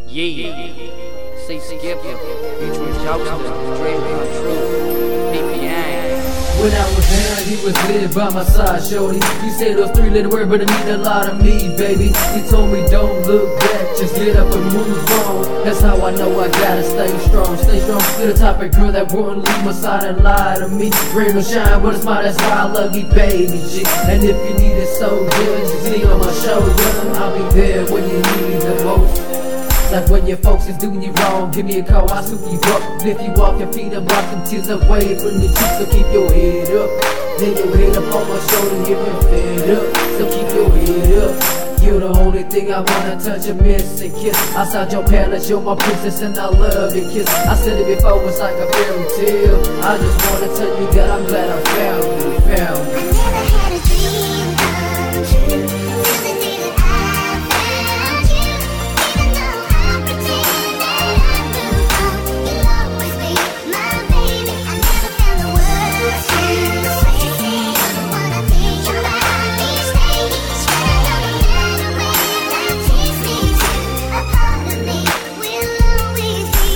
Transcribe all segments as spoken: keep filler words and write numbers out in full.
Yeah, say skip you, featuring jokes, dream come true, P P A. When I was down, he was lit by my side, shorty. He said those three little words, but it mean a lot of me, baby. He told me don't look back, just get up and move on. That's how I know I gotta stay strong, stay strong. You're the type of girl that wouldn't leave my side and lie to me. Rain or shine, but it's mine, that's why I love you, baby G. And if you need it so good, just lean on my shoulder. I'll be there when you need the most. Like when your folks is doing you wrong, give me a call, I'll swoop you up. Lift you off your feet and block them tears away from the cheeks, so keep your head up. Then your head up on my shoulder, you've been fed up, so keep your head up. You're the only thing I wanna touch and miss and kiss. Outside your palace, you're my princess and I love your kiss. I said it before, it's like a fairy tale. I just wanna tell you that I'm glad I found you, found you. I never had a dream come true till the day that I found you. Even though I pretend that I moved on, you'll always be my baby. I never found the words to say what I think about each day, each day. No matter where that takes me to, a part of me will always be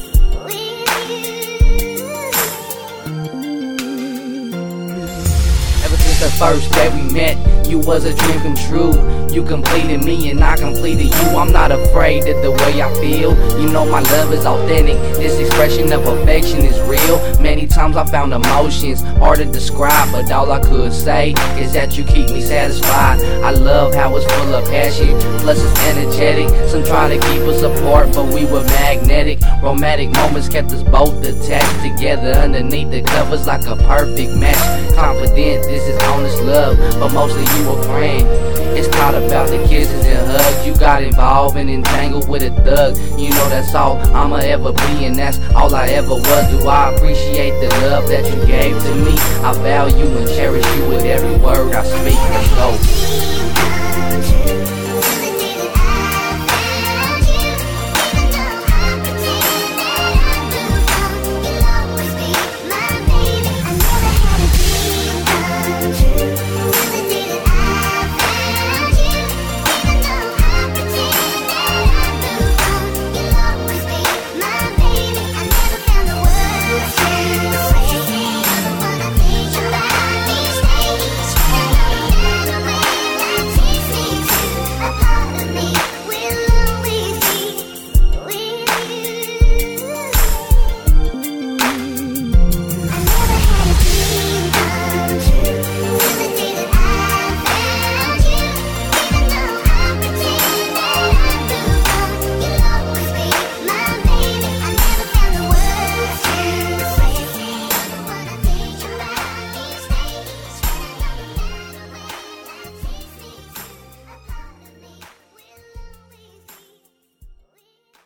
with you. Ever since the first day we met, you was a dream come true. You completed me and I completed you. I'm not afraid of the way I feel. You know my love is authentic. This expression of affection is real. Many times I found emotions hard to describe, but all I could say is that you keep me satisfied. I love how it's full of passion, plus it's energetic. Some try to keep us apart, but we were magnetic. Romantic moments kept us both attached together underneath the covers like a perfect match. Confident, this is honest love, but mostly you a friend. It's not about the kisses and hugs. You got involved and entangled with a thug. You know that's all I'ma ever be, and that's all I ever was. Do I appreciate the love that you gave to me? I value and cherish you with every word I speak. Let's go.